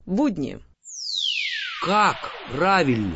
Будни. Как правильно?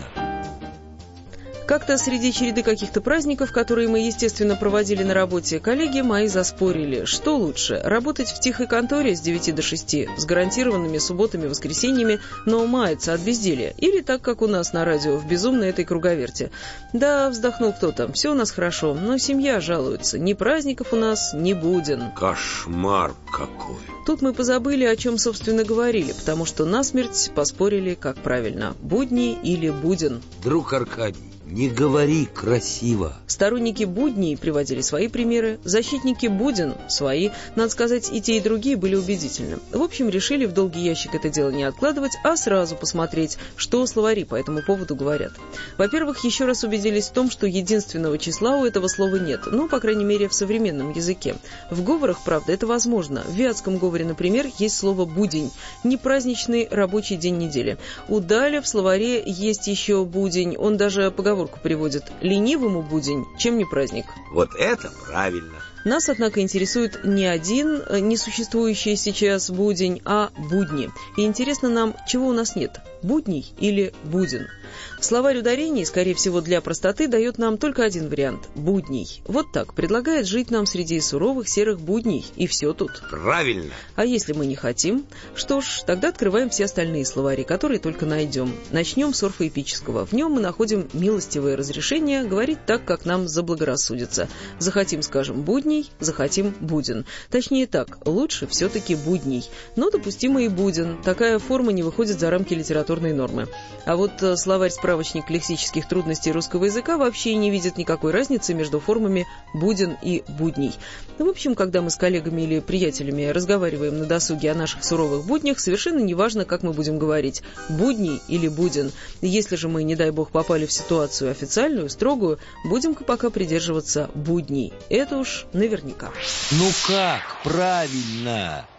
Как-то среди череды каких-то праздников, которые мы, естественно, проводили на работе, коллеги мои заспорили, что лучше – работать в тихой конторе с 9 до 6, с гарантированными субботами, воскресеньями, но маяться от безделья, или так, как у нас на радио, в безумной этой круговерте. Да, вздохнул кто-то, все у нас хорошо, но семья жалуется, ни праздников у нас, ни буден. Кошмар какой! Тут мы позабыли, о чем, собственно, говорили, потому что насмерть поспорили, как правильно – будни или буден. Друг Аркадий, не говори красиво. Сторонники будней приводили свои примеры, защитники буден – свои. Надо сказать, и те, и другие были убедительны. В общем, решили в долгий ящик это дело не откладывать, а сразу посмотреть, что словари по этому поводу говорят. Во-первых, еще раз убедились в том, что единственного числа у этого слова нет, ну, по крайней мере, в современном языке. В говорах, правда, это возможно. В вятском говоре, например, есть слово «будень» – непраздничный рабочий день недели. У Даля в словаре есть еще «будень», он даже поговорку приводит: ленивому будень, чем не праздник. Вот это правильно. Нас, однако, интересует не один несуществующий сейчас будень, а будни. И интересно нам, чего у нас нет – будней или буден. Словарь ударений, скорее всего, для простоты, дает нам только один вариант – будний. Вот так, предлагает жить нам среди суровых серых будней, и все тут. Правильно. А если мы не хотим? Что ж, тогда открываем все остальные словари, которые только найдем. Начнем с орфоэпического. В нем мы находим милостивое разрешение говорить так, как нам заблагорассудится. Захотим, скажем, будней, захотим буден. Точнее так, лучше все-таки будней. Но допустимо и буден. Такая форма не выходит за рамки литературной нормы. А вот словарь-справочник лексических трудностей русского языка вообще не видит никакой разницы между формами буден и будней. В общем, когда мы с коллегами или приятелями разговариваем на досуге о наших суровых буднях, совершенно неважно, как мы будем говорить – будний или буден. Если же мы, не дай бог, попали в ситуацию официальную, строгую, будем-ка пока придерживаться будней. Это уж наверняка. Ну как правильно?